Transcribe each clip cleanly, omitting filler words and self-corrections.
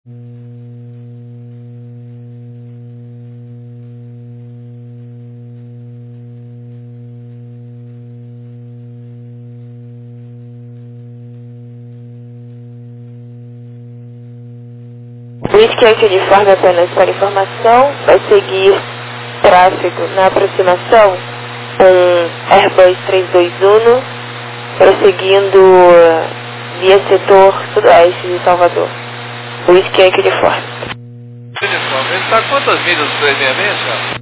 Whisky Yankee Uniforme apenas para informação, vai seguir tráfego na aproximação com Airbus 321, prosseguindo via setor sudoeste de Salvador. Whisky Yankee Uniforme. Uniforme, ele está a quantas milhas do 366, já?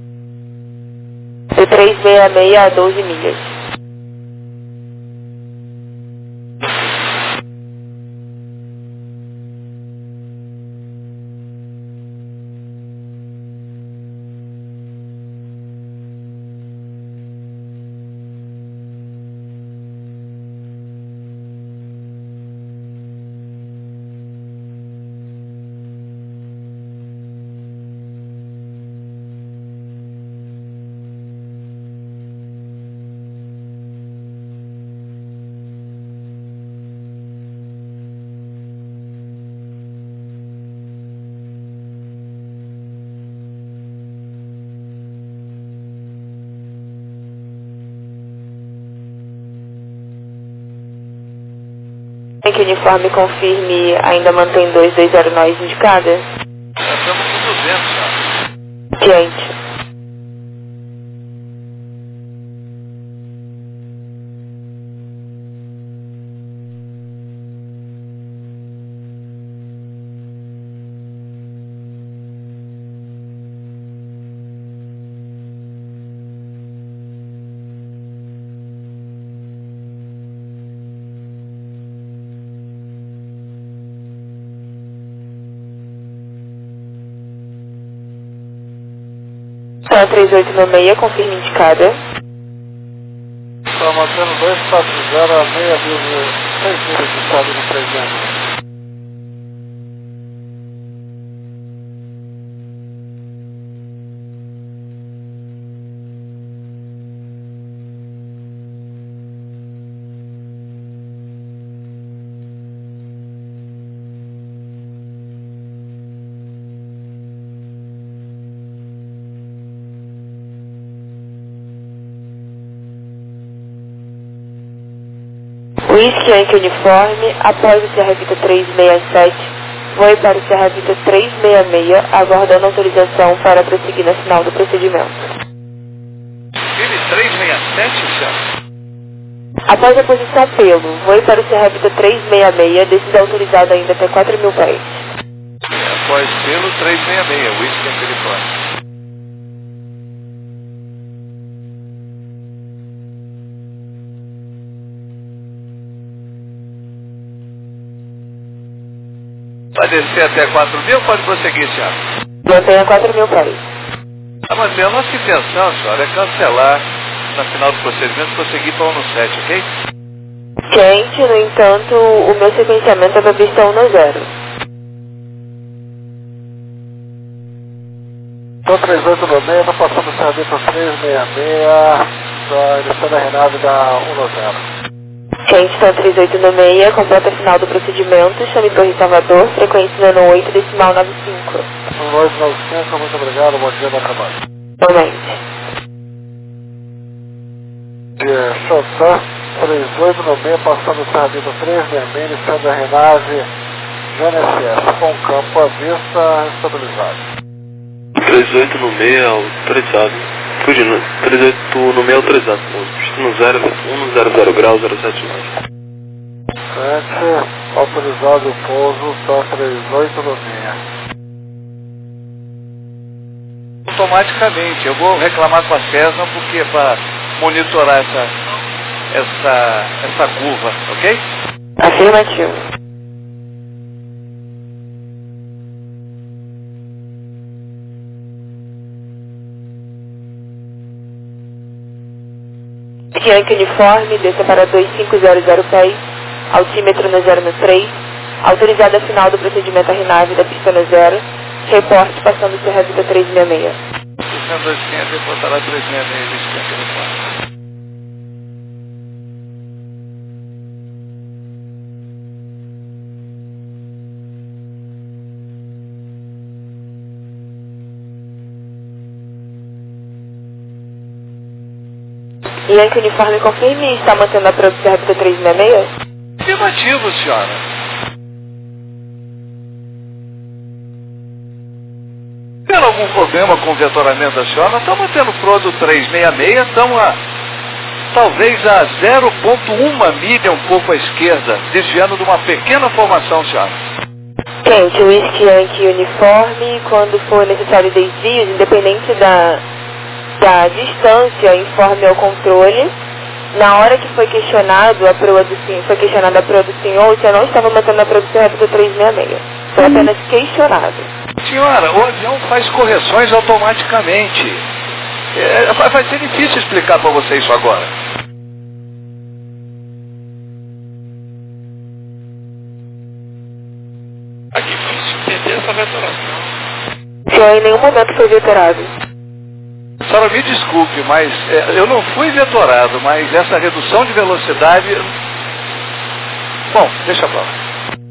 Do 366 a 12 milhas. Que uniforme confirme, ainda mantém 220 nós indicada? Nós estamos com 200 já. Gente. Só 3896, confirme indicada. Está mantendo 240 a meia vírgula 6 milhas de estado no 300. Whisky Yankee Uniforme, após o Serra Vita 367, voe para o Serra Vita 366, aguardando autorização para prosseguir na final do procedimento. Ele 367, já? Após a posição pelo, voe para o Serra Vita 366, descida autorizada ainda até 4.000 pés. Após pelo 366, Whisky Yankee Uniforme. Vai descer até 4.000 ou pode prosseguir, Thiago? Mantenha 4.000 pés. Ah, mas a nossa intenção, senhora, é cancelar na final do procedimento, prosseguir para 1 no 7, ok? Quente, no entanto, o meu sequenciamento é para pista 1 no 0. Então 3896, está passando o serviço 366, está descendo a Renave da 1 no 0. Quente, então 3896, completa a final do procedimento, chame Torre Salvador, frequência 98, decimal 95. 9895, muito obrigado, bom dia, bom trabalho. Normalmente. Chantã, 3896, passando o serviço 366, descendo a Renave GNSS, com campo à vista estabilizado. 3896 autorizado. Fugindo, 3896 autorizado. No 100 graus 079. Frente, autorizado o pouso, está 3896. Automaticamente, eu vou reclamar com a Cessna porque para monitorar essa curva, ok? Afirmativo. Yankee Uniforme, desça para 2500 pés, altímetro no 013, autorizada a final do procedimento a RNAV da pista no 0, reporte passando Serra Vita 366. Descendo 200, reportará 366, Yankee Uniforme. Yankee Uniforme, confirme, está mantendo a produção Repita 366? Afirmativo, senhora. Tendo algum problema com o vetoramento da senhora? Nós estamos mantendo o Prodo 366, estamos talvez a 0,1 milha um pouco à esquerda, desviando de uma pequena formação, senhora. Gente, o Whisky Yankee Uniforme, quando for necessário desvios, independente da distância, informe ao controle. Na hora que foi questionado a proa do senhor, o senhor não estava mantendo a produção Repita 366. Foi apenas questionado. Senhora, o avião faz correções automaticamente. Vai ser difícil explicar para você isso agora. É difícil entender essa vetoração. O senhor em nenhum momento foi vetorado. Senhora, me desculpe, mas eu não fui vetorado, mas essa redução de velocidade... Bom, deixa pra lá.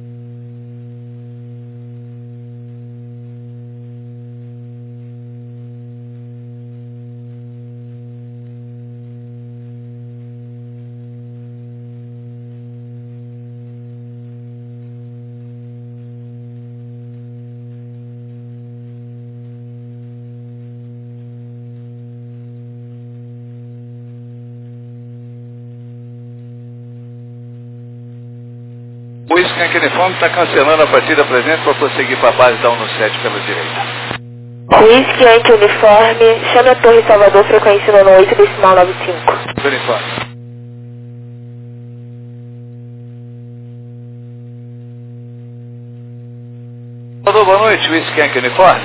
O Skank Uniforme está cancelando a partida presente para prosseguir para a base da 17 pela direita. Whisky Yankee Uniforme, chame a Torre Salvador, frequência 98, decimal 95. Uniforme. Boa noite, o Skank Uniforme.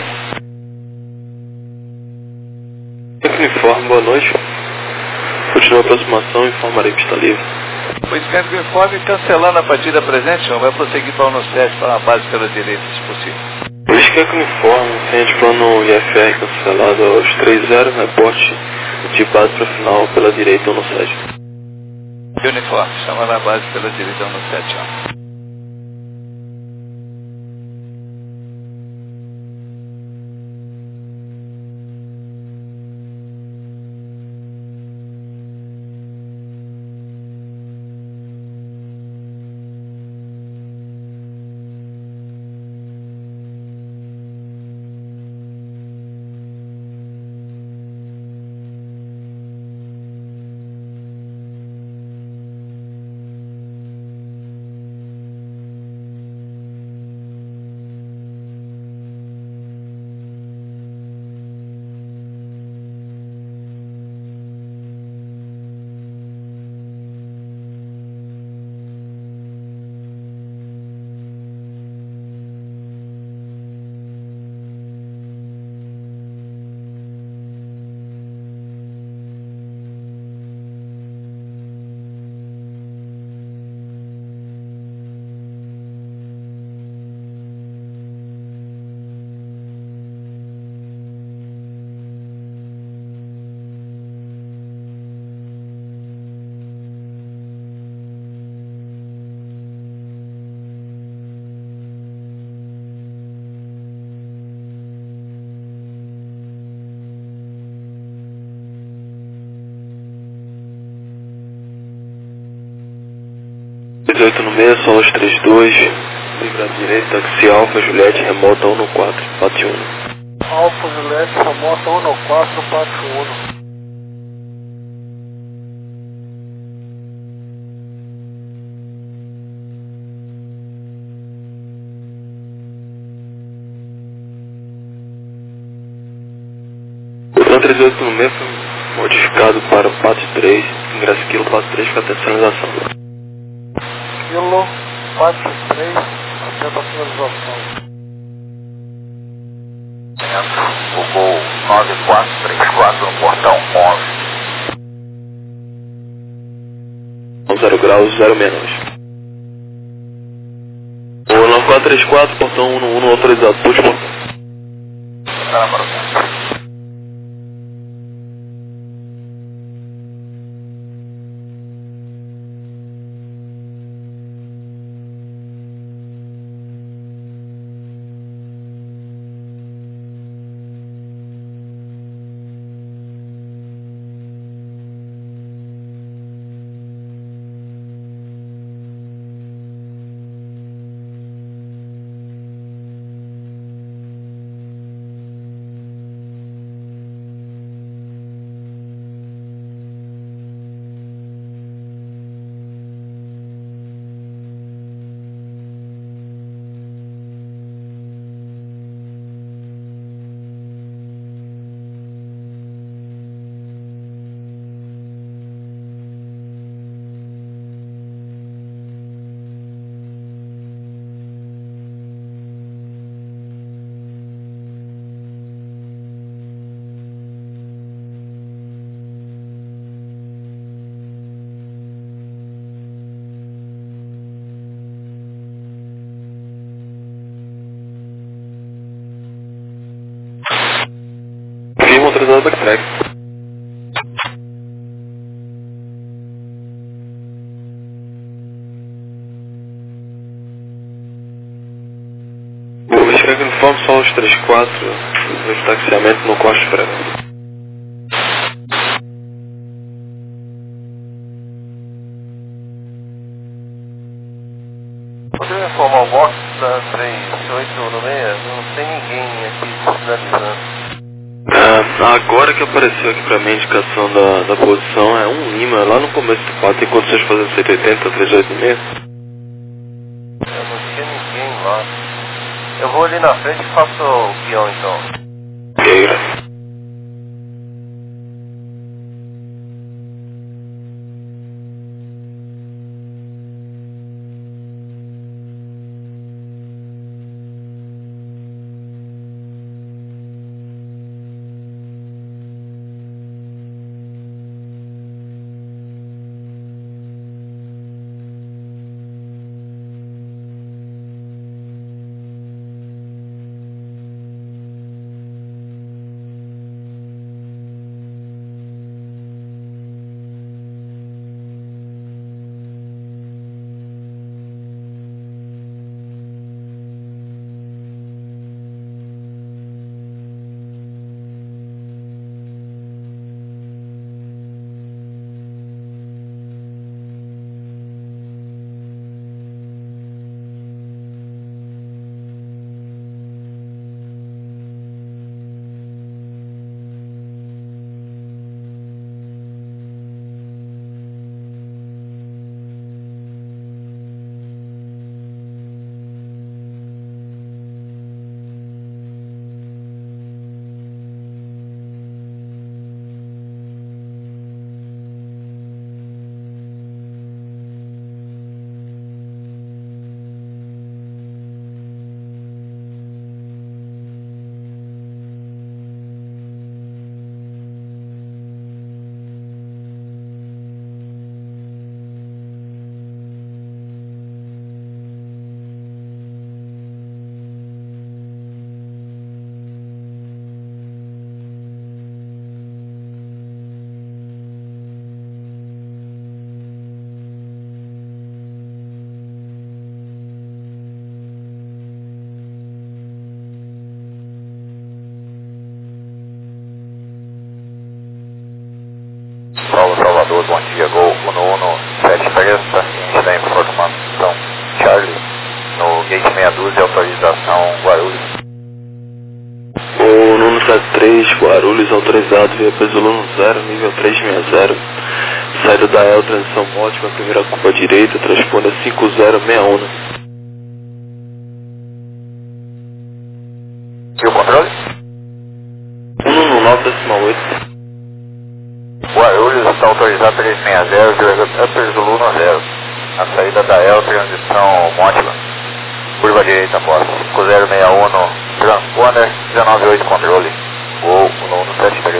Yankee Uniforme, boa noite. Continua a aproximação, informarei pista livre. O Skank Uniforme cancelando a partida presente, senhor, vai prosseguir para o 17 para a base pela direita, se possível. O Skank Uniforme, frente plano IFR cancelado aos 30, reporte de base para final pela direita 17. Uniforme, chamando a base pela direita 17, ó. No meio, solos 32, livre à direita, taxi Alfa, Juliette, remota 114, bate 1. Alfa, Juliette, remota 114, bate 1. O plano 38 no meio foi modificado para o PAT 3, ingresso quilo PAT 3 para até sinalização. Quilo, bate 3, atenta a finalização. O voo 9434 no portão 11. 0 graus, 0 menos. O 9434, portão 11 autorizado, puxa o portão. Para para o centro. autorizado backtrack. O Backtrack uniforme só os 34, o taxiamento no Costa Prego. Poderia informar o box da 3896? Não tem ninguém aqui sinalizando. Agora que apareceu aqui pra mim a indicação da posição, é um Lima, lá no começo do quadro. Tem condições de fazer 180, 386? Eu não tinha ninguém lá. Eu vou ali na frente e faço o peão então. Ok, graças. Salvador, bom dia, Gol 117 a gente dá informação Charlie, no gate 62, autorização Guarulhos. O Nuno 73, Guarulhos, autorizado via peso Luno 0, nível 360. Saída da El, transição ótima, primeira curva direita, transponda 5061. E o controle? 119,8. Guarulhos está autorizado 360, Upper Zulu 0. A saída da El, transição Mótila. Curva direita após 5061, transponder 198 controle. Gol 173.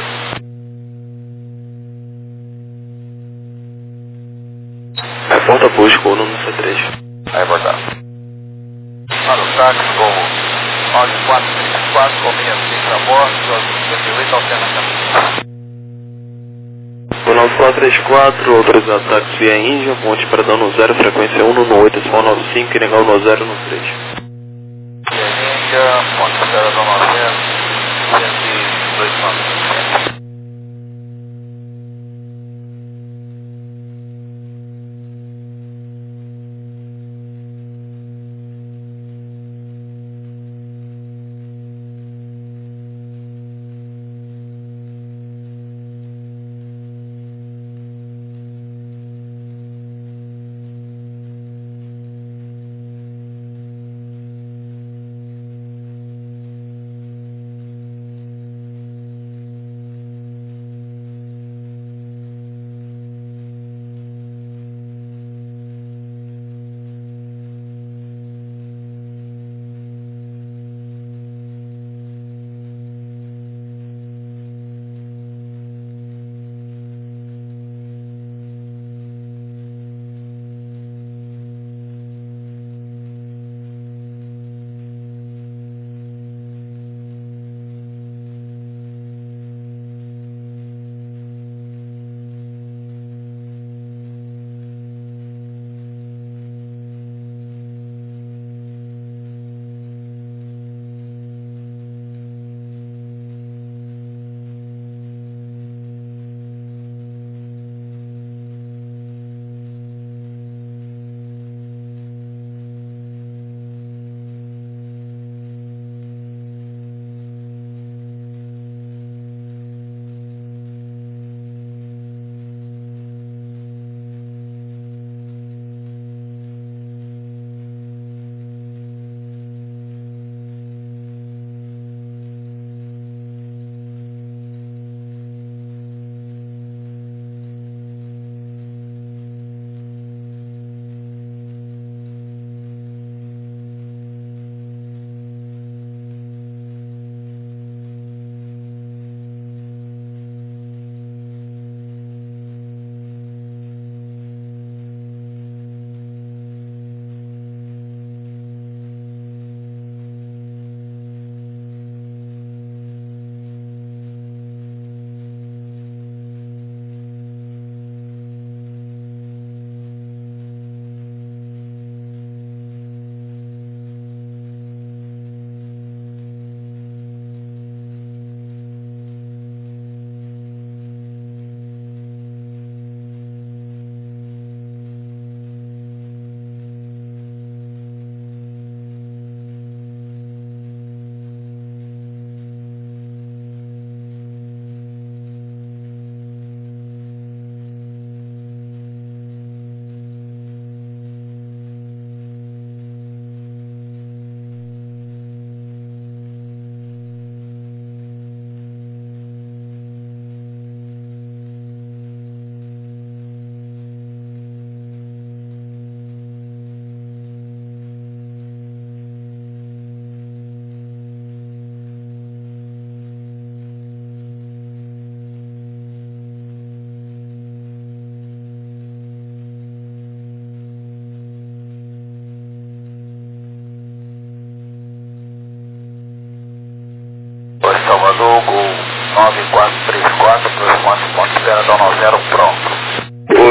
Reporta busca o Nuno 73. Aí abordado. Para o táxi, como Audi 434, com 65 a bordo, 58 alternativa. O 9434, autorizado táxi via Índia, ponte para dano 0, frequência 118, SPAL 95 e negar o 0 no 3. Índia, ponte para dano 0, 102 mandos. 9434, ponto 0 da 90 pronto. O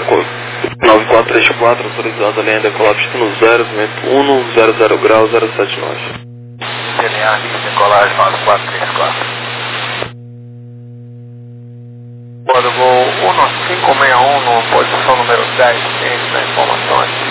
9434, autorizado a linha de decolar destino 0, vento 1, 00 grau, 07 nós. Linear de decolagem 9434. Código 1561, posição número 10, ciente da informação aqui.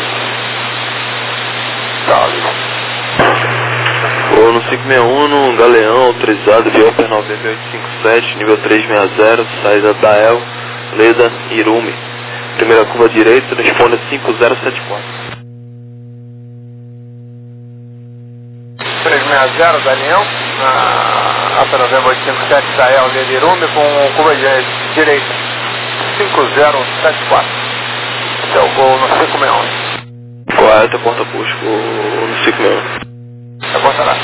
O 1561, Galeão, autorizado, Viopper 9857, nível 360, saída da El, Leda, Irume. Primeira curva direita, responde 5074. 360, Galeão, na Alta Novembro 857 da El, Leda, Irume, com curva direita, 5074. Esse é o gol no 561. Correto, porta busco no 561. Aponta lá.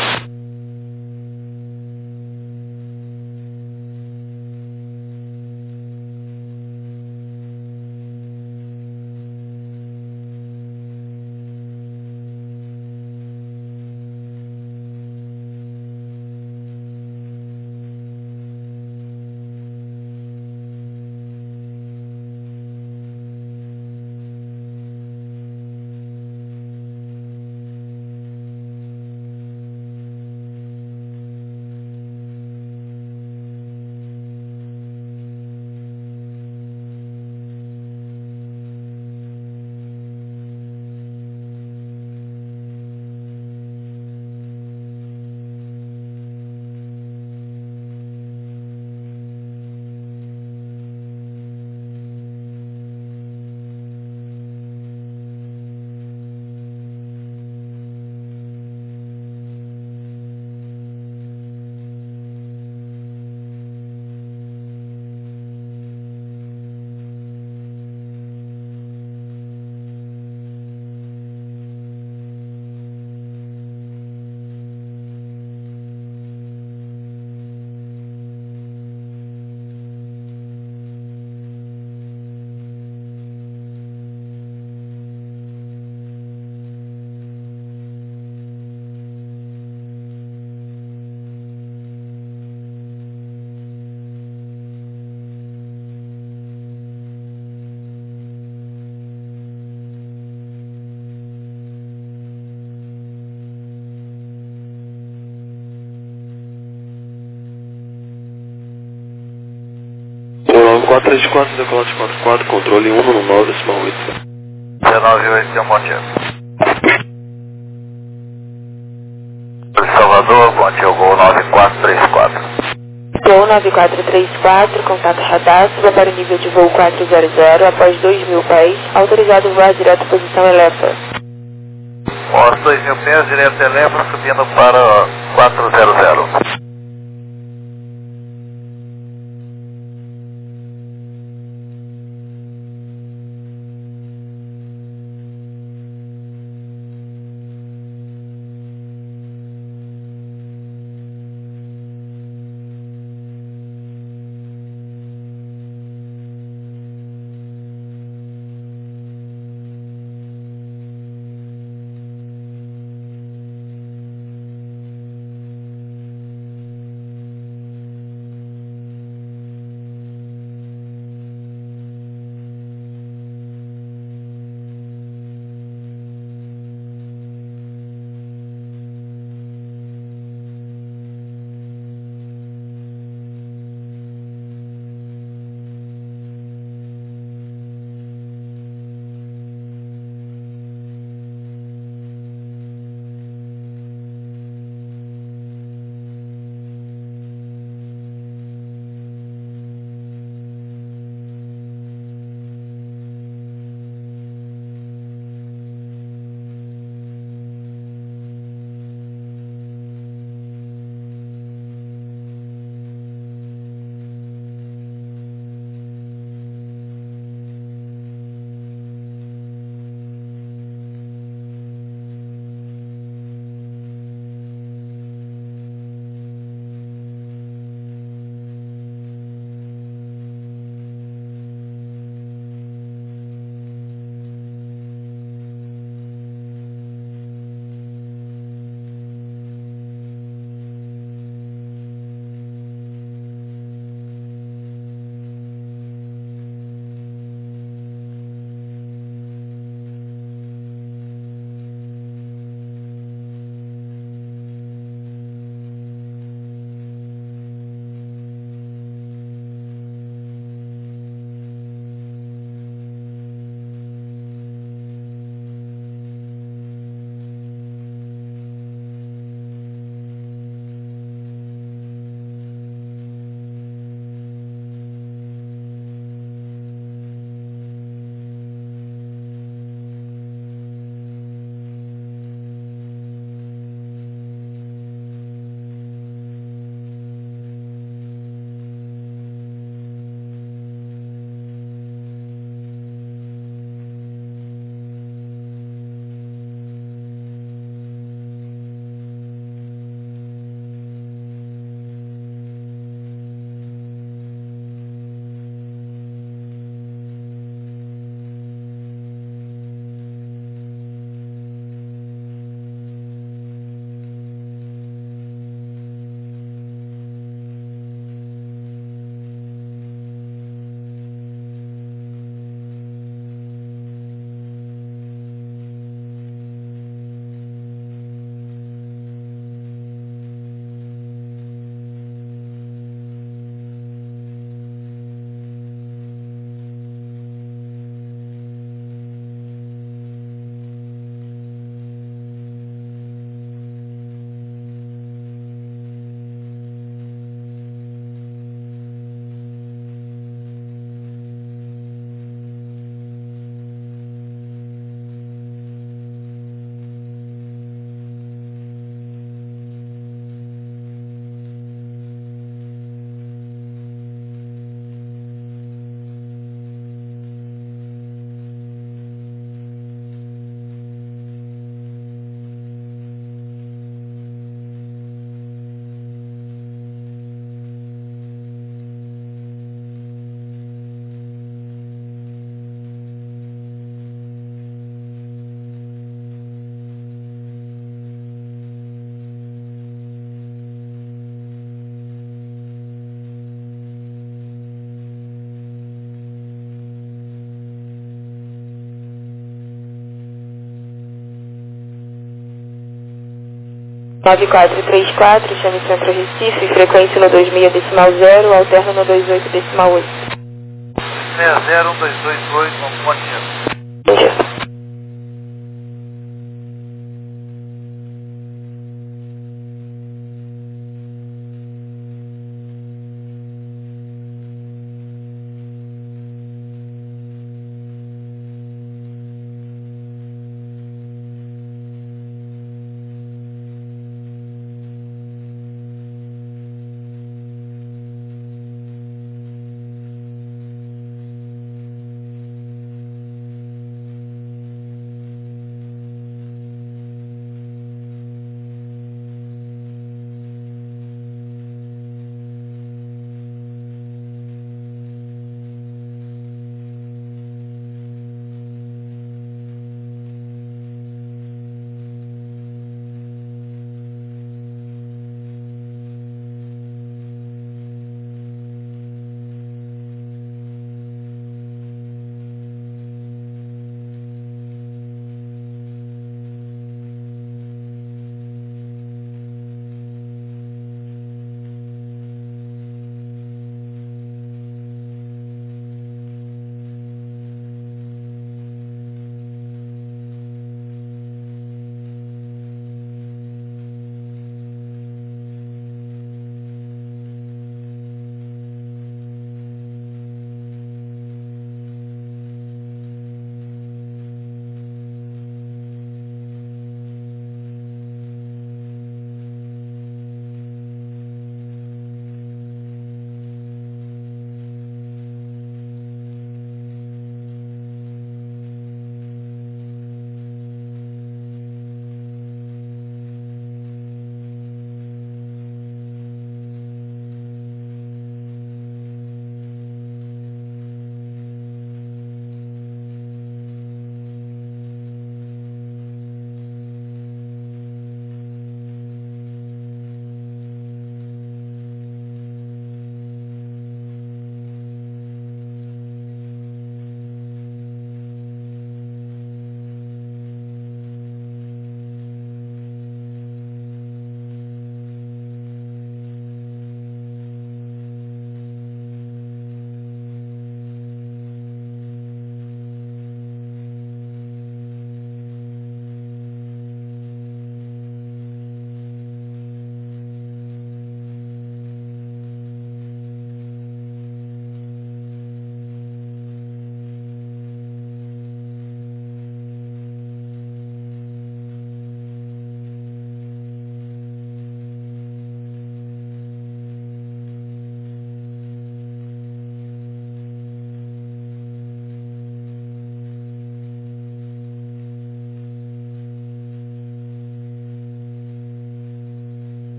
O 434, decolar de 44, controle 119, acima 8. 198, seu motivo. Salvador, ponte o gol 9434. Gol 9434, contato radar, suba para o nível de voo 400, após 2.000 pés, autorizado voar direto posição Elefa. Os 2.000 pés, direto Elefa, subindo para 400. 9434, chame Centro Recife, frequência no 26.0, alterno no 28.8. 6012228, bom dia.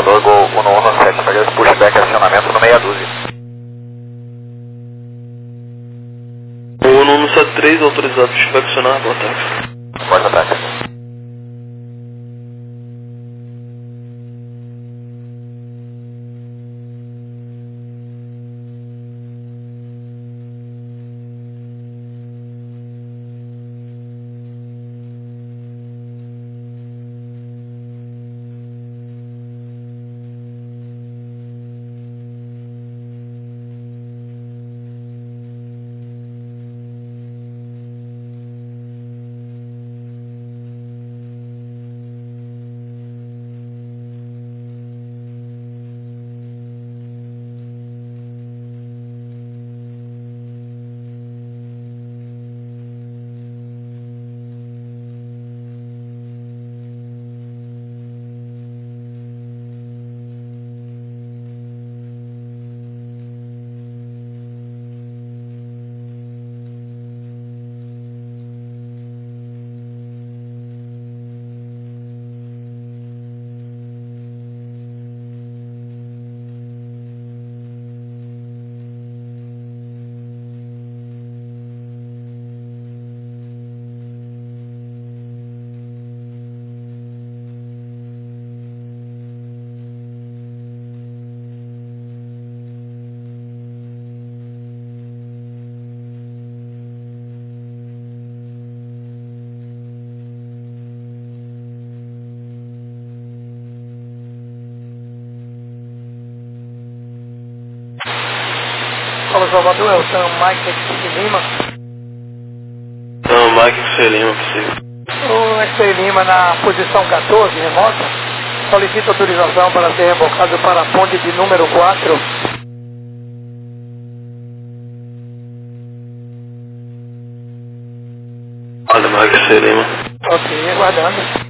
operador Gol 117, para pushback acionamento no meia dúzia. O 1173, autorizado pushback acionar, boa tarde. Porta táxi. Fala, Salvador, é o Sam Mike XC Lima. Sam Mike XC Lima, possível. O XC Lima na posição 14, remota, solicita autorização para ser rebocado para a ponte de número 4. Sam Mike XC Lima. Ok, aguardando.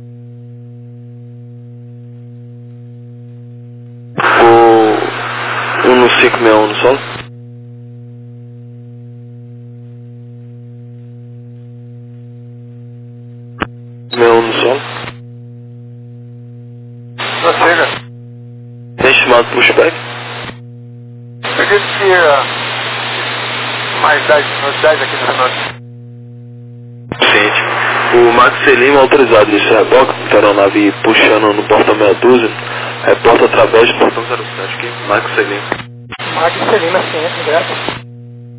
O 1561 no solo? No solo? Prossiga. Tem chamado pushback? Acredito que mais 10 aqui no norte. Seguinte, o Max Lima autorizado nesse reboque, que era uma nave puxando no portão meia dúzia, reporta através do portão 07, aqui, Max Lima. Mike XC Lima, sim, graças.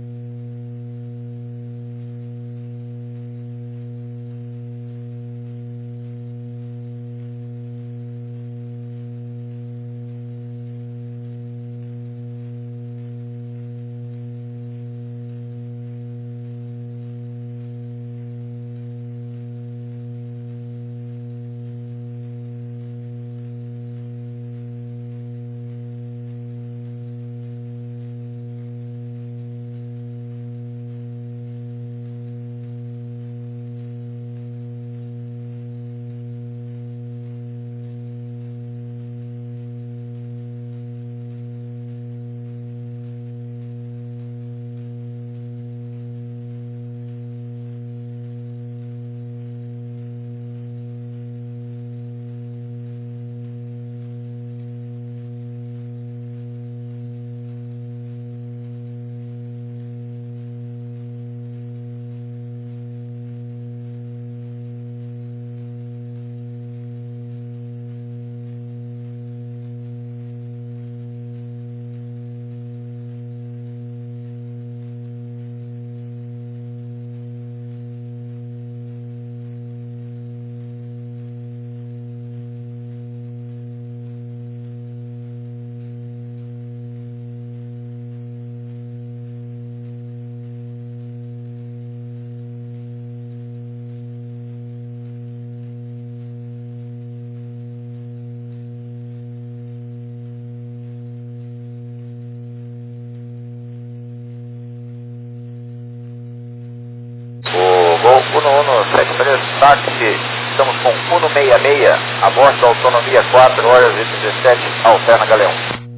Gol 1173, táxi, estamos com 166, a bordo da autonomia 4 horas e 17, alterna Galeão.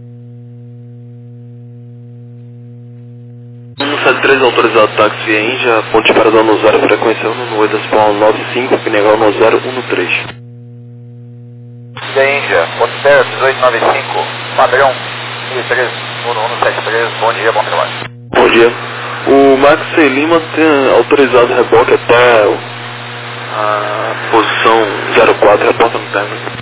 173 autorizado táxi via Índia, ponte parador no 0, frequência 1 no 8 decimal 95, Pinegal no 013. Da Índia, Otero 1895, padrão 1173, bom dia, bom trabalho. Bom dia. O Max C. Lima tem autorizado reboque até a posição 04, reporta no término.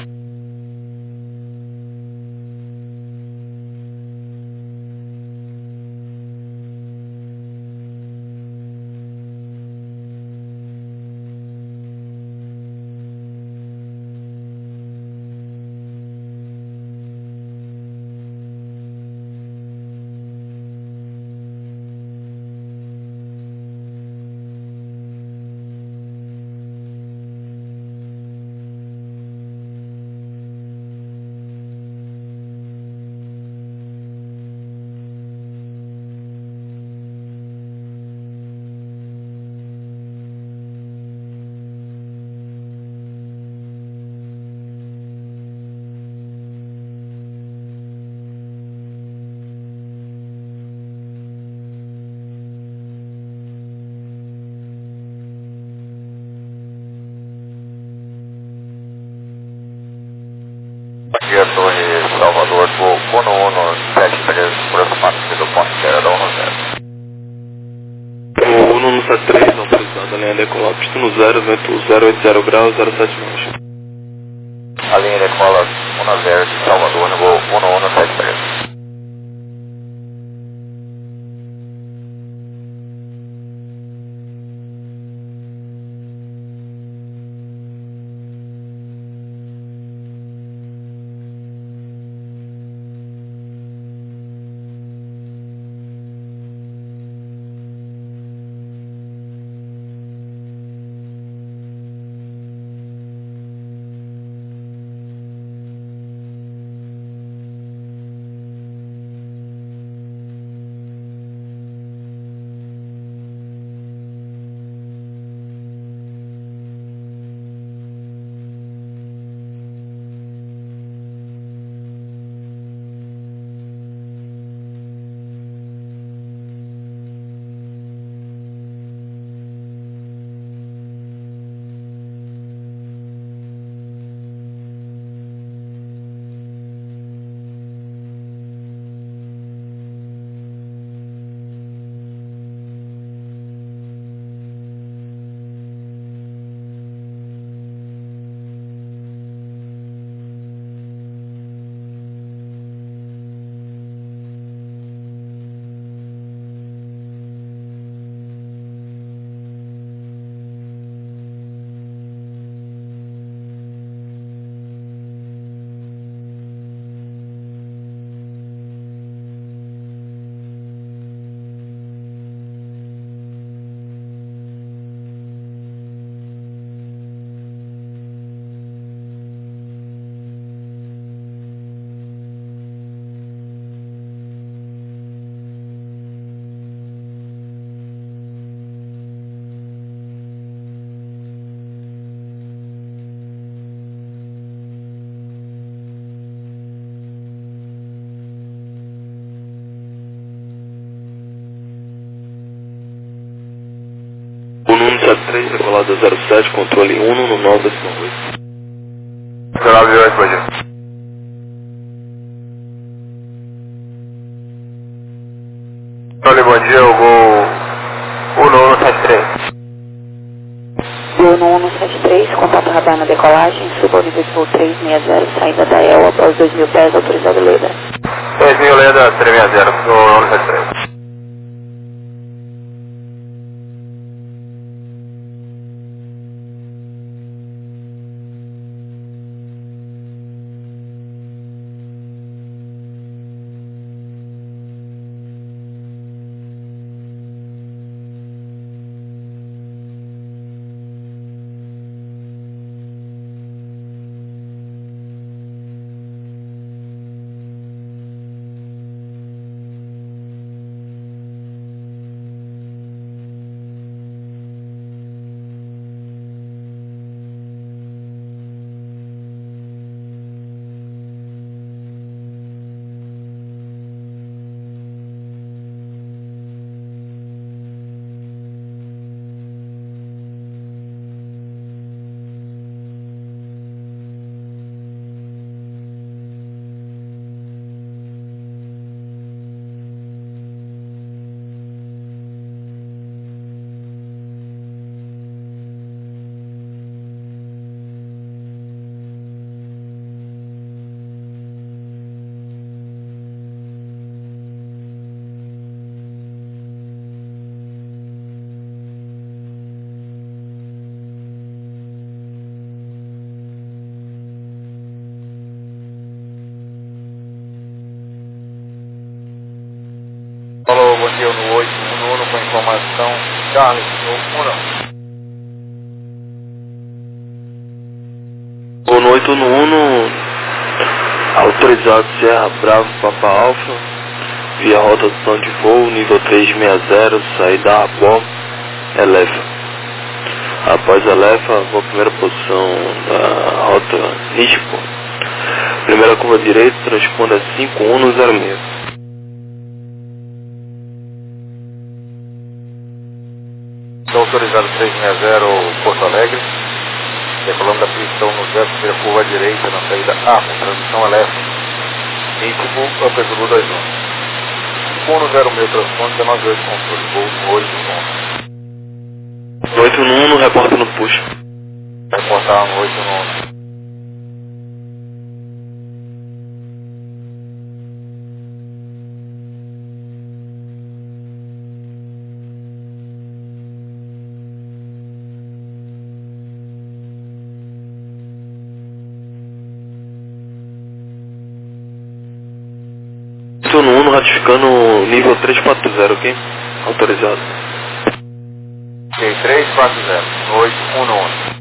Aqui é a Torre Salvador, voo 1173, aproximadamente do ponto zero da 10. O 1173, autorizado a linha decolar, pista no 0, vento 080 graus, 07 marcha. A linha decola 10 de Salvador, no voo 1173. O 173, decolada 07, controle 1 no 9 da 8. 98, bom dia. Controle, bom dia, o gol 1173. Gol no 1173, contato radar na decolagem, suba ao nível de voo 360, saída da EL após 2.000 pés, autorizado Leda. 2000 Leda 360, gol 1173. informação, Charlie, no 1 não. No 811, autorizado Sierra Bravo Papa Alfa, via rota do plano de voo, nível 360, saída Arabó, Elefa. Após Elefa, vou à primeira posição da rota Nispo. Primeira curva direita, transponda 5106. Está autorizado 360 Porto Alegre. Decolando da pista no 0, primeira curva direita na saída A, com transmissão Elefa. Ritmo, Upper Zulu 21. 110 transponde, 198 controle, voo no 811. 811, reporta no push. Vai reportar no 811. Estou no 1 ratificando nível 340, ok? Autorizado. Ok, 340, 811.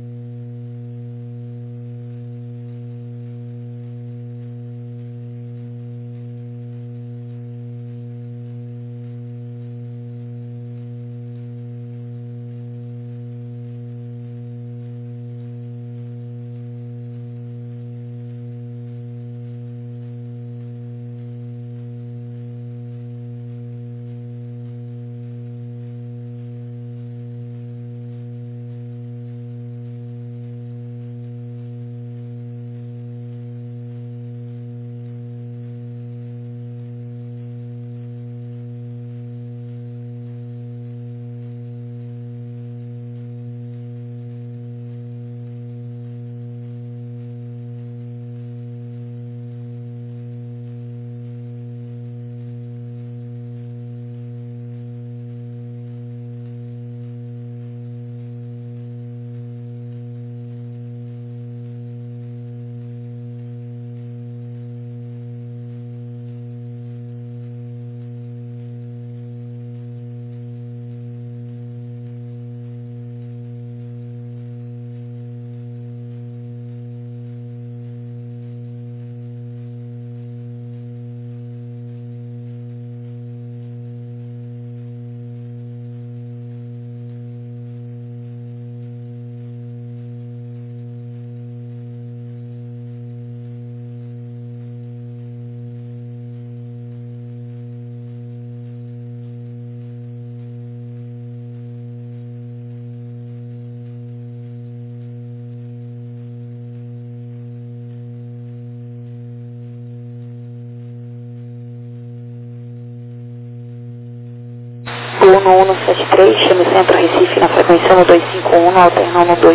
Voo no 173, chama o centro Recife na frequência no 251, alternando no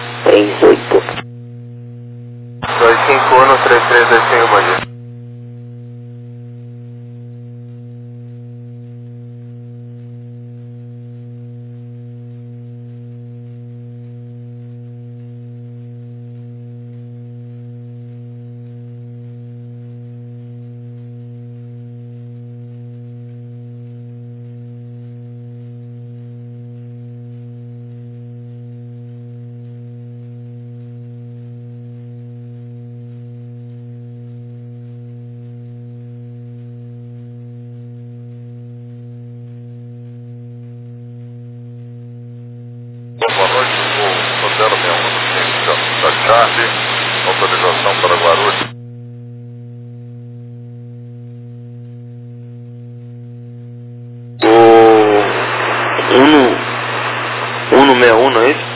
238. 251, 3325, bom dia. Boa noite, o Hotel 61 da Charlie, autorização para Guarulhos. O 161, não é isso?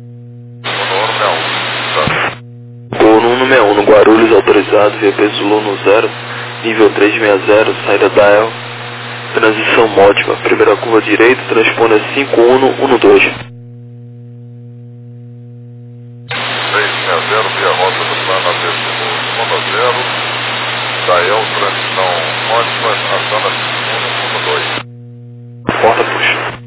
O 161, no Guarulhos, autorizado, via Zulu no 0, nível 360, saída da El, transição módica, primeira curva direita, transponda 5112. 360 via rota do plano AV 0, Dael, transição ótima, ação da 5112. Porta puxa.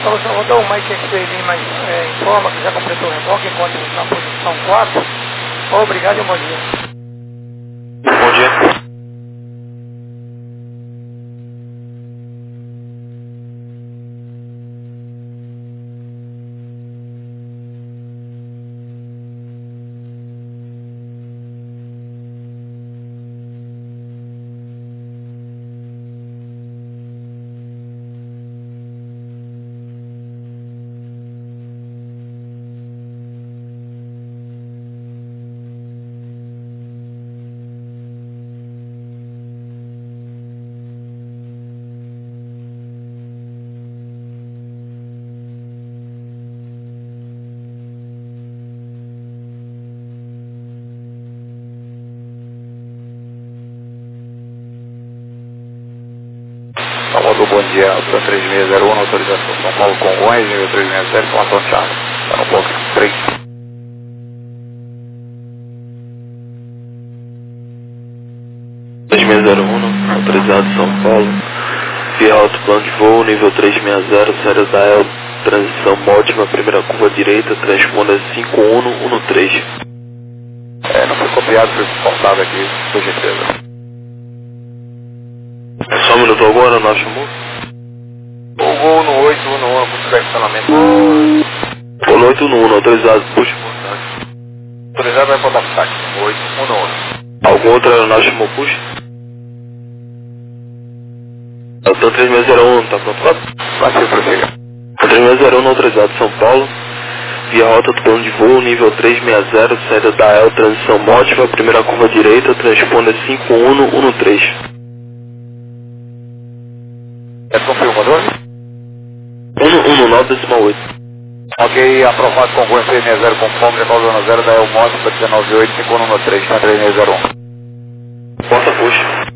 Paulo Salvador, o Mike X-Ray Lima informa que já completou o reboque, encontra-se na posição 4. Obrigado e um bom dia. Bom dia. Salvador, bom dia, Alta 3601, autorização São Paulo Congonhas, nível 367, com Antônio Thiago. Está no bloco 3. Autorizado São Paulo, via alto plano de voo, nível 360, série da EL, transição ótima, primeira curva direita, transponda 5113. Não foi copiado, foi cortado aqui, por gentileza. Só um minuto agora, não chamou? O gol no 811, buscar estacionamento. O 811, autorizado, puxa portátil. Autorizado vai botar saque, 811. Algum outro aeronave chamou puxa? Alta 3601, tá pronto? Passivo, prossiga. 3601, autorizado São Paulo, via rota do plano de voo, nível 360, saída da EL, transição ótima, primeira curva direita, transponda 5113. É confirmador? 119,8. Ok, aprovado com Congonhas 360 conforme, Japão Zona 0, da El Monte para 198, 5113, está 3601. Porta puxa.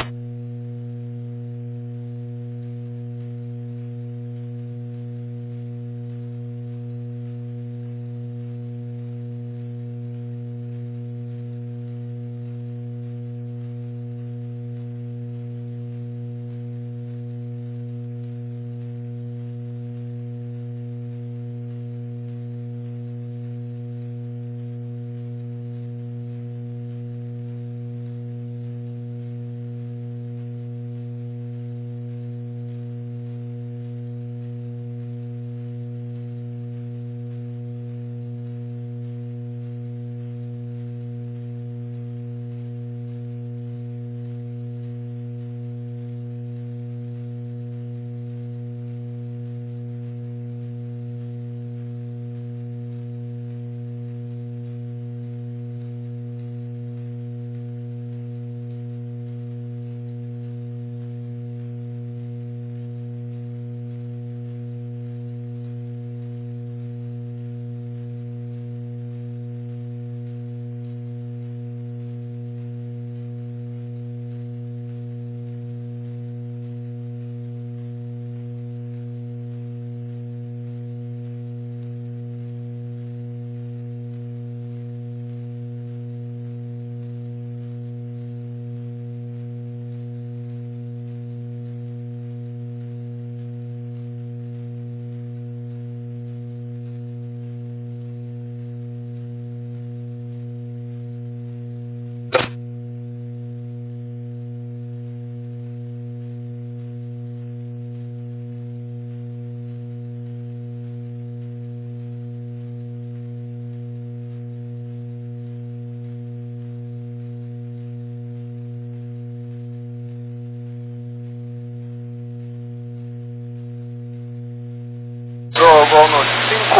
Gol no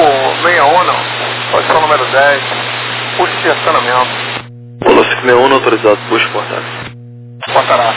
561, posição número 10, puxa de estacionamento. Polo 561, autorizado, puxa portátil. Portará.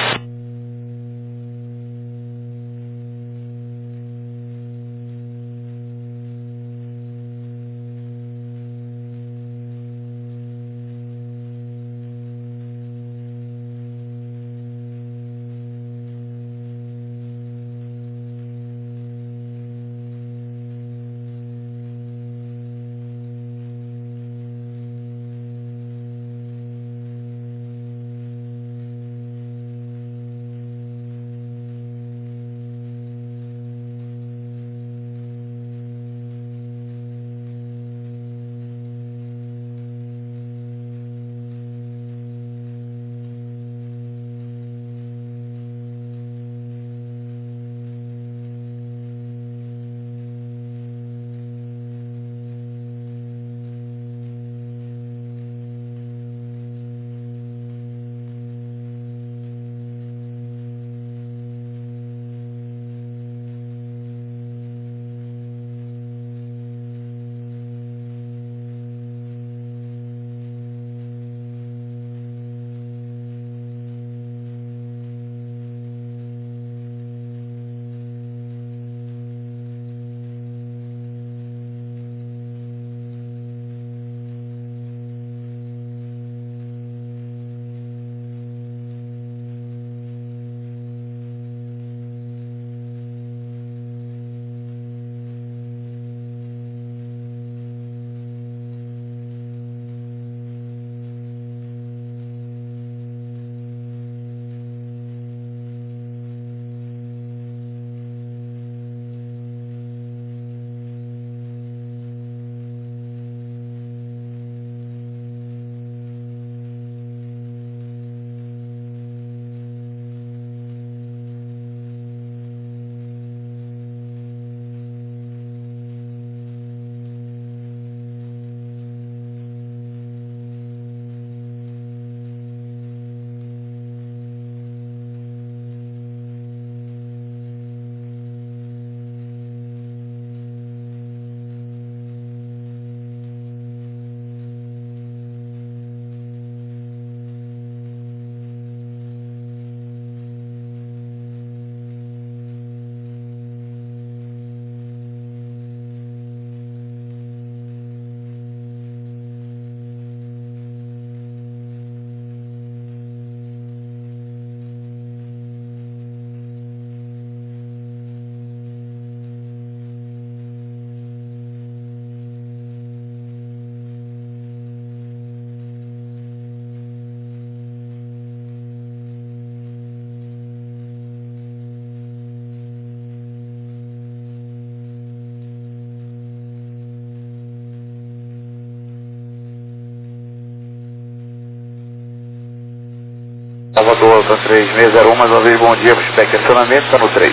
Salvador, tá 3601, mais uma vez bom dia, feedback acionamento, está no 3.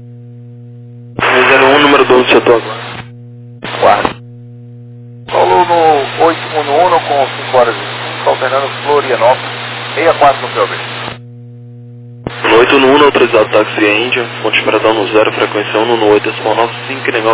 301, número 12, setor agora. Guarda. Paulo no 811 com 5 horas e 5, alternando Florianópolis, 64 no Pelvis. No 811, autorizado táxi via Índia, fonte operador no 0, frequência 1 no 8, decimal 95,